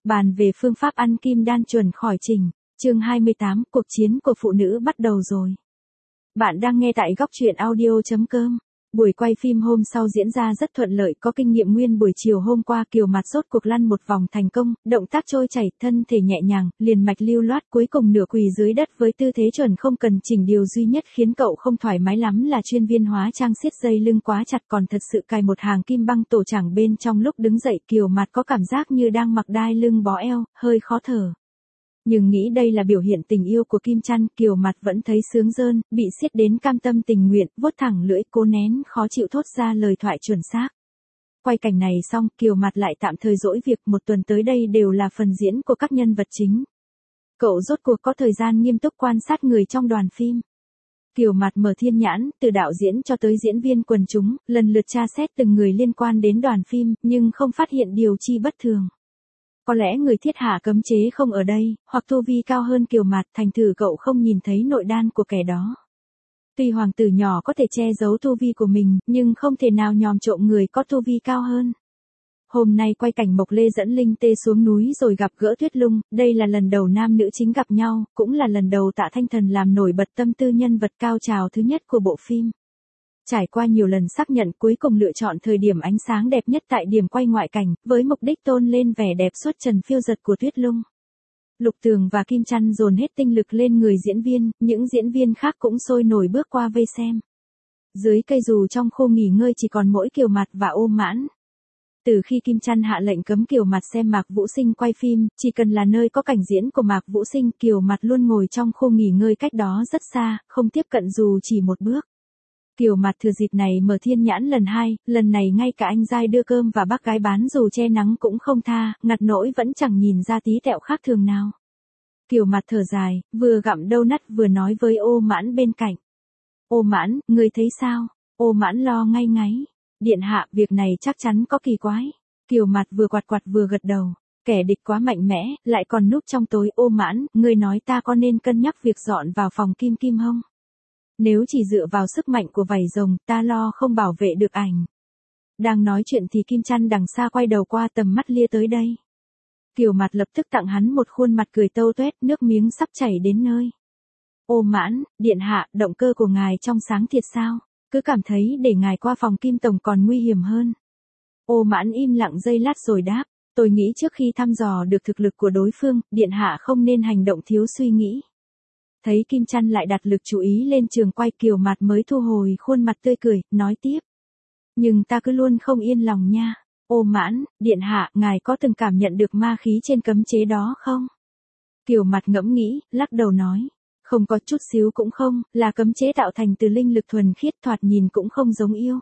Bàn về phương pháp ăn kim đan chuẩn khỏi trình. Chương 28, cuộc chiến của phụ nữ bắt đầu rồi. Bạn đang nghe tại góc truyện audio.com. Buổi quay phim hôm sau diễn ra rất thuận lợi, có kinh nghiệm nguyên buổi chiều hôm qua Kiều Mạt rốt cuộc lăn một vòng thành công, động tác trôi chảy, thân thể nhẹ nhàng, liền mạch lưu loát, cuối cùng nửa quỳ dưới đất với tư thế chuẩn không cần chỉnh, điều duy nhất khiến cậu không thoải mái lắm là chuyên viên hóa trang siết dây lưng quá chặt, còn thật sự cài một hàng kim băng tổ chẳng bên trong. Lúc đứng dậy Kiều Mạt có cảm giác như đang mặc đai lưng bó eo, hơi khó thở. Nhưng nghĩ đây là biểu hiện tình yêu của Kim Chăn, Kiều Mạt vẫn thấy sướng rơn, bị siết đến cam tâm tình nguyện, vuốt thẳng lưỡi, cố nén khó chịu thốt ra lời thoại chuẩn xác. Quay cảnh này xong, Kiều Mạt lại tạm thời dỗi việc, một tuần tới đây đều là phần diễn của các nhân vật chính. Cậu rốt cuộc có thời gian nghiêm túc quan sát người trong đoàn phim. Kiều Mạt mở thiên nhãn, từ đạo diễn cho tới diễn viên quần chúng, lần lượt tra xét từng người liên quan đến đoàn phim, nhưng không phát hiện điều chi bất thường. Có lẽ người thiết hạ cấm chế không ở đây, hoặc tu vi cao hơn Kiều Mạt, thành thử cậu không nhìn thấy nội đan của kẻ đó. Tuy hoàng tử nhỏ có thể che giấu tu vi của mình, nhưng không thể nào nhòm trộm người có tu vi cao hơn. Hôm nay quay cảnh Mộc Lê dẫn Linh Tê xuống núi rồi gặp gỡ Tuyết Lung, đây là lần đầu nam nữ chính gặp nhau, cũng là lần đầu Tạ Thanh Thần làm nổi bật tâm tư nhân vật cao trào thứ nhất của bộ phim. Trải qua nhiều lần xác nhận, cuối cùng lựa chọn thời điểm ánh sáng đẹp nhất tại điểm quay ngoại cảnh, với mục đích tôn lên vẻ đẹp xuất trần phiêu dật của Tuyết Lung. Lục Tường và Kim Chăn dồn hết tinh lực lên người diễn viên, những diễn viên khác cũng sôi nổi bước qua vây xem. Dưới cây dù trong khu nghỉ ngơi chỉ còn mỗi Kiều Mạt và Ô Mãn. Từ khi Kim Chăn hạ lệnh cấm Kiều Mạt xem Mạc Vũ Sinh quay phim, chỉ cần là nơi có cảnh diễn của Mạc Vũ Sinh, Kiều Mạt luôn ngồi trong khu nghỉ ngơi cách đó rất xa, không tiếp cận dù chỉ một bước. Kiều Mạt thừa dịp này mở thiên nhãn lần 2, lần này ngay cả anh giai đưa cơm và bác gái bán dù che nắng cũng không tha, ngặt nỗi vẫn chẳng nhìn ra tí tẹo khác thường nào. Kiều Mạt thở dài, vừa gặm donut vừa nói với Ô Mãn bên cạnh. Ô Mãn, người thấy sao? Ô Mãn lo ngay ngáy. Điện hạ, việc này chắc chắn có kỳ quái. Kiều Mạt vừa quạt quạt vừa gật đầu. Kẻ địch quá mạnh mẽ, lại còn núp trong tối. Ô Mãn, người nói ta có nên cân nhắc việc dọn vào phòng Kim Kim không? Nếu chỉ dựa vào sức mạnh của vảy rồng, ta lo không bảo vệ được ảnh. Đang nói chuyện thì Kim Chăn đằng xa quay đầu qua, tầm mắt lia tới đây. Kiều Mạt lập tức tặng hắn một khuôn mặt cười tâu tuét, nước miếng sắp chảy đến nơi. Ô Mãn, điện hạ, động cơ của ngài trong sáng thiệt sao? Cứ cảm thấy để ngài qua phòng Kim tổng còn nguy hiểm hơn. Ô Mãn im lặng giây lát rồi đáp, tôi nghĩ trước khi thăm dò được thực lực của đối phương, điện hạ không nên hành động thiếu suy nghĩ. Thấy Kim Chăn lại đặt lực chú ý lên trường quay, Kiều Mạt mới thu hồi khuôn mặt tươi cười, nói tiếp. Nhưng ta cứ luôn không yên lòng nha. Ô Mãn, điện hạ, ngài có từng cảm nhận được ma khí trên cấm chế đó không? Kiều Mạt ngẫm nghĩ, lắc đầu nói. Không có chút xíu cũng không, là cấm chế tạo thành từ linh lực thuần khiết, thoạt nhìn cũng không giống yêu.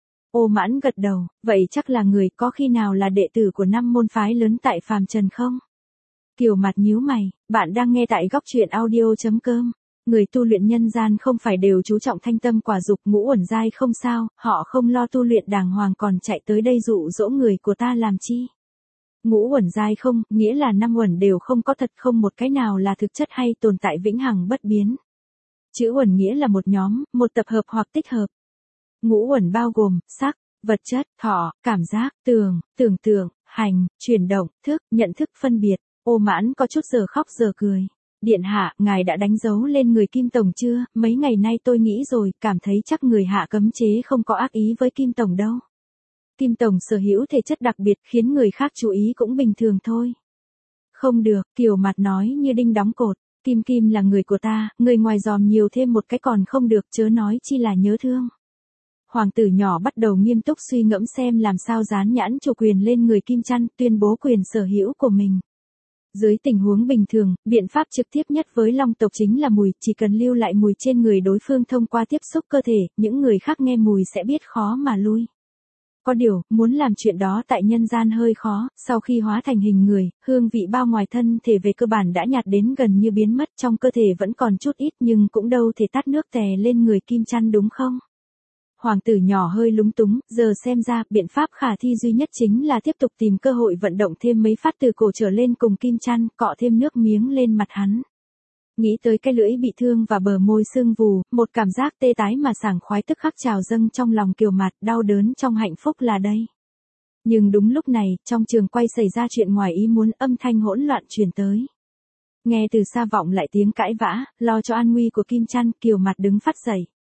Ô Mãn gật đầu, vậy chắc là người, có khi nào là đệ tử của 5 môn phái lớn tại phàm trần không? Kiều Mạt nhíu mày, bạn đang nghe tại góc truyện audio.com. Người tu luyện nhân gian không phải đều chú trọng thanh tâm quả dục, Ngũ Uẩn giai không sao, họ không lo tu luyện đàng hoàng còn chạy tới đây dụ dỗ người của ta làm chi? Ngũ Uẩn giai không, nghĩa là 5 uẩn đều không có thật, không một cái nào là thực chất hay tồn tại vĩnh hằng bất biến. Chữ uẩn nghĩa là một nhóm, một tập hợp hoặc tích hợp. Ngũ uẩn bao gồm sắc, vật chất, thọ, cảm giác, tưởng tượng, hành, chuyển động, thức, nhận thức, phân biệt. Ô Mãn có chút giờ khóc giờ cười. Điện hạ, ngài đã đánh dấu lên người Kim tổng chưa? Mấy ngày nay tôi nghĩ rồi, cảm thấy chắc người hạ cấm chế không có ác ý với Kim tổng đâu. Kim tổng sở hữu thể chất đặc biệt, khiến người khác chú ý cũng bình thường thôi. Không được, Kiều Mạt nói như đinh đóng cột. Kim Kim là người của ta, người ngoài dòm nhiều thêm một cái còn không được, chớ nói chi là nhớ thương. Hoàng tử nhỏ bắt đầu nghiêm túc suy ngẫm xem làm sao dán nhãn chủ quyền lên người Kim Chăn, tuyên bố quyền sở hữu của mình. Dưới tình huống bình thường, biện pháp trực tiếp nhất với long tộc chính là mùi, chỉ cần lưu lại mùi trên người đối phương thông qua tiếp xúc cơ thể, những người khác nghe mùi sẽ biết khó mà lui. Có điều, muốn làm chuyện đó tại nhân gian hơi khó, sau khi hóa thành hình người, hương vị bao ngoài thân thể về cơ bản đã nhạt đến gần như biến mất, trong cơ thể vẫn còn chút ít nhưng cũng đâu thể tát nước tè lên người Kim Chăn đúng không? Hoàng tử nhỏ hơi lúng túng, giờ xem ra, biện pháp khả thi duy nhất chính là tiếp tục tìm cơ hội vận động thêm mấy phát từ cổ trở lên cùng Kim Chăn, cọ thêm nước miếng lên mặt hắn. Nghĩ tới cái lưỡi bị thương và bờ môi sưng vù, một cảm giác tê tái mà sảng khoái tức khắc trào dâng trong lòng Kiều Mạt, đau đớn trong hạnh phúc là đây. Nhưng đúng lúc này, trong trường quay xảy ra chuyện ngoài ý muốn, âm thanh hỗn loạn truyền tới. Nghe từ xa vọng lại tiếng cãi vã, lo cho an nguy của Kim Chăn, Kiều Mặt đứng phắt dậy.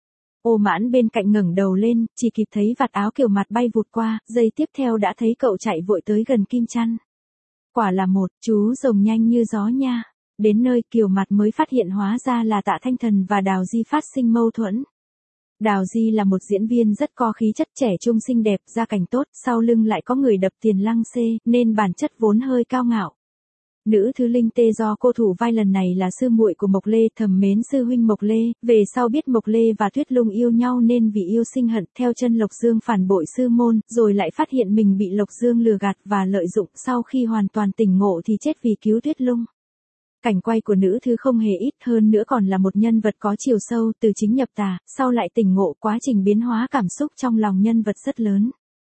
Ô Mãn bên cạnh ngẩng đầu lên, chỉ kịp thấy vạt áo Kiều Mặt bay vụt qua, giây tiếp theo đã thấy cậu chạy vội tới gần Kim Chăn. Quả là một chú rồng nhanh như gió nha. Đến nơi Kiều Mặt mới phát hiện hóa ra là Tạ Thanh Thần và Đào Di phát sinh mâu thuẫn. Đào Di là một diễn viên rất có khí chất, trẻ trung xinh đẹp, gia cảnh tốt, sau lưng lại có người đập tiền lăng xê, nên bản chất vốn hơi cao ngạo. Nữ thứ Linh Tê do cô thủ vai lần này là sư muội của Mộc Lê, thầm mến sư huynh Mộc Lê, về sau biết Mộc Lê và Tuyết Lung yêu nhau nên vì yêu sinh hận, theo chân Lộc Dương phản bội sư môn, rồi lại phát hiện mình bị Lộc Dương lừa gạt và lợi dụng, sau khi hoàn toàn tỉnh ngộ thì chết vì cứu Tuyết Lung. Cảnh quay của nữ thứ không hề ít, hơn nữa còn là một nhân vật có chiều sâu, từ chính nhập tà, sau lại tỉnh ngộ, quá trình biến hóa cảm xúc trong lòng nhân vật rất lớn.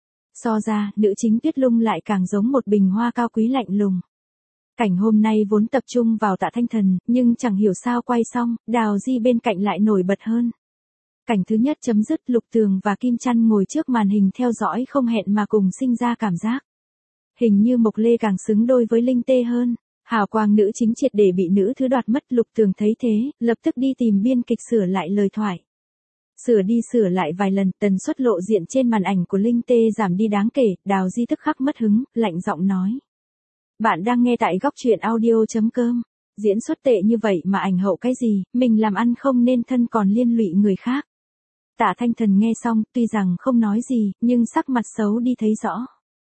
So ra, nữ chính Tuyết Lung lại càng giống một bình hoa cao quý lạnh lùng. Cảnh hôm nay vốn tập trung vào Tạ Thanh Thần, nhưng chẳng hiểu sao quay xong, Đào Di bên cạnh lại nổi bật hơn. Cảnh thứ nhất chấm dứt, Lục Tường và Kim Chăn ngồi trước màn hình theo dõi không hẹn mà cùng sinh ra cảm giác. Hình như Mộc Lê càng xứng đôi với Linh Tê hơn. Hào quang nữ chính triệt để bị nữ thứ đoạt mất. Lục Tường thấy thế, lập tức đi tìm biên kịch sửa lại lời thoại. Sửa đi sửa lại vài lần, tần suất lộ diện trên màn ảnh của Linh Tê giảm đi đáng kể, Đào Di tức khắc mất hứng, lạnh giọng nói. Bạn đang nghe tại góc truyện audio.com. Diễn xuất tệ như vậy mà ảnh hậu cái gì, mình làm ăn không nên thân còn liên lụy người khác. Tạ Thanh Thần nghe xong, tuy rằng không nói gì, nhưng sắc mặt xấu đi thấy rõ.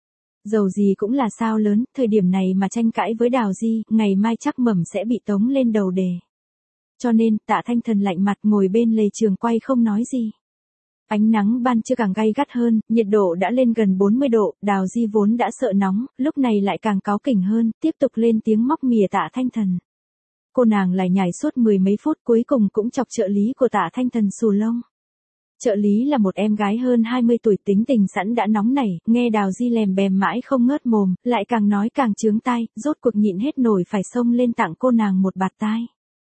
Dầu gì cũng là sao lớn, thời điểm này mà tranh cãi với Đào Di, ngày mai chắc mầm sẽ bị tống lên đầu đề. Cho nên, Tạ Thanh Thần lạnh mặt ngồi bên lề trường quay không nói gì. Ánh nắng ban trưa càng gay gắt hơn, nhiệt độ đã lên gần 40 độ, Đào Di vốn đã sợ nóng, lúc này lại càng cáu kỉnh hơn, tiếp tục lên tiếng móc mỉa Tạ Thanh Thần. Cô nàng lại nhảy suốt 10 mấy phút, cuối cùng cũng chọc trợ lý của Tạ Thanh Thần xù lông. Trợ lý là một em gái hơn 20 tuổi, tính tình sẵn đã nóng nảy, nghe Đào Di lèm bèm mãi không ngớt mồm, lại càng nói càng chướng tai, rốt cuộc nhịn hết nổi phải xông lên tặng cô nàng một bạt tai.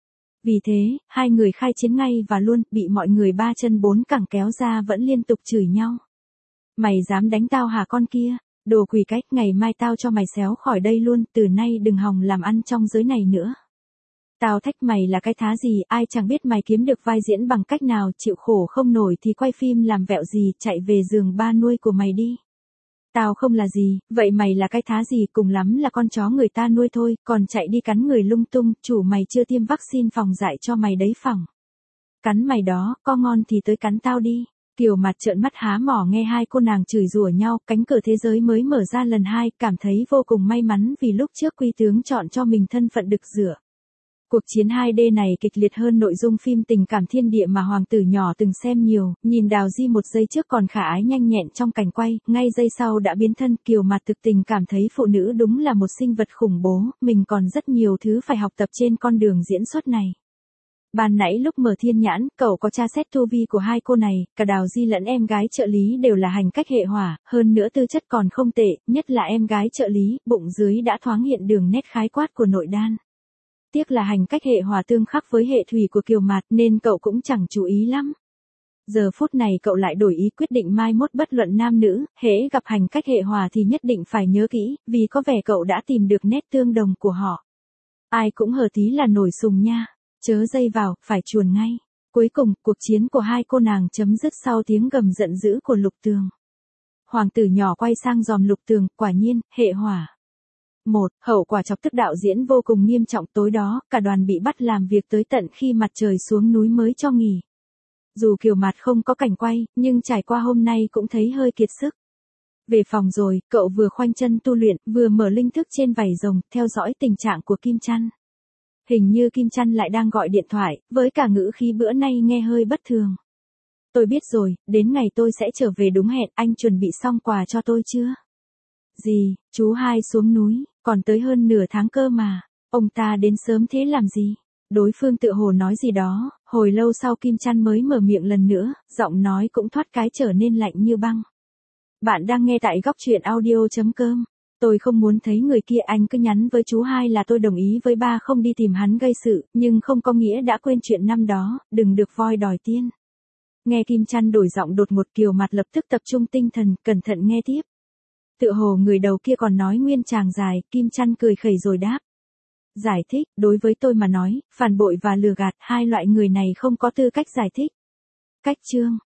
Vì thế, hai người khai chiến ngay và luôn, bị mọi người ba chân bốn cẳng kéo ra vẫn liên tục chửi nhau. Mày dám đánh tao hả con kia? Đồ quỷ cách, ngày mai tao cho mày xéo khỏi đây luôn, từ nay đừng hòng làm ăn trong giới này nữa. Tao thách mày là cái thá gì, ai chẳng biết mày kiếm được vai diễn bằng cách nào, chịu khổ không nổi thì quay phim làm vẹo gì, chạy về giường ba nuôi của mày đi. Tao không là gì, vậy mày là cái thá gì, cùng lắm là con chó người ta nuôi thôi, còn chạy đi cắn người lung tung, chủ mày chưa tiêm vaccine phòng dại cho mày đấy phỏng. Cắn mày đó, có ngon thì tới cắn tao đi. Kiều Mặt trợn mắt há mỏ nghe hai cô nàng chửi rủa nhau, cánh cửa thế giới mới mở ra lần hai, cảm thấy vô cùng may mắn vì lúc trước Quy Tướng chọn cho mình thân phận đực rửa. Cuộc chiến 2D này kịch liệt hơn nội dung phim tình cảm thiên địa mà hoàng tử nhỏ từng xem nhiều, nhìn Đào Di một giây trước còn khả ái nhanh nhẹn trong cảnh quay, ngay giây sau đã biến thân. Kiều Mặt thực tình cảm thấy phụ nữ đúng là một sinh vật khủng bố, mình còn rất nhiều thứ phải học tập trên con đường diễn xuất này. Ban nãy lúc mở thiên nhãn, cậu có tra xét tu vi của hai cô này, cả Đào Di lẫn em gái trợ lý đều là hành cách hệ hỏa, hơn nữa tư chất còn không tệ, nhất là em gái trợ lý, bụng dưới đã thoáng hiện đường nét khái quát của nội đan. Tiếc là hành cách hệ hỏa tương khắc với hệ thủy của Kiều Mạt nên cậu cũng chẳng chú ý lắm. Giờ phút này cậu lại đổi ý, quyết định mai mốt bất luận nam nữ, hễ gặp hành cách hệ hỏa thì nhất định phải nhớ kỹ, vì có vẻ cậu đã tìm được nét tương đồng của họ. Ai cũng hờ tí là nổi sùng nha, chớ dây vào, phải chuồn ngay. Cuối cùng, cuộc chiến của hai cô nàng chấm dứt sau tiếng gầm giận dữ của Lục Tường. Hoàng tử nhỏ quay sang dòm Lục Tường, quả nhiên, hệ hỏa. Hậu quả chọc tức đạo diễn vô cùng nghiêm trọng, tối đó, cả đoàn bị bắt làm việc tới tận khi mặt trời xuống núi mới cho nghỉ. Dù Kiều Mạt không có cảnh quay, nhưng trải qua hôm nay cũng thấy hơi kiệt sức. Về phòng rồi, cậu vừa khoanh chân tu luyện, vừa mở linh thức trên vảy rồng, theo dõi tình trạng của Kim Chăn. Hình như Kim Chăn lại đang gọi điện thoại, với cả ngữ khí bữa nay nghe hơi bất thường. Tôi biết rồi, đến ngày tôi sẽ trở về đúng hẹn, anh chuẩn bị xong quà cho tôi chưa? Gì, chú hai xuống núi, còn tới hơn nửa tháng cơ mà, ông ta đến sớm thế làm gì? Đối phương tự hồ nói gì đó, hồi lâu sau Kim Chăn mới mở miệng lần nữa, giọng nói cũng thoát cái trở nên lạnh như băng. Bạn đang nghe tại góc truyện audio.com. Tôi không muốn thấy người kia, anh cứ nhắn với chú hai là tôi đồng ý với ba không đi tìm hắn gây sự, nhưng không có nghĩa đã quên chuyện năm đó, đừng được voi đòi tiên. Nghe Kim Chăn đổi giọng đột ngột, Kiều Mặt lập tức tập trung tinh thần, cẩn thận nghe tiếp. Tựa hồ người đầu kia còn nói nguyên chàng dài, Kim Chăn cười khẩy rồi đáp. Giải thích, đối với tôi mà nói, phản bội và lừa gạt, hai loại người này không có tư cách giải thích. Cách chương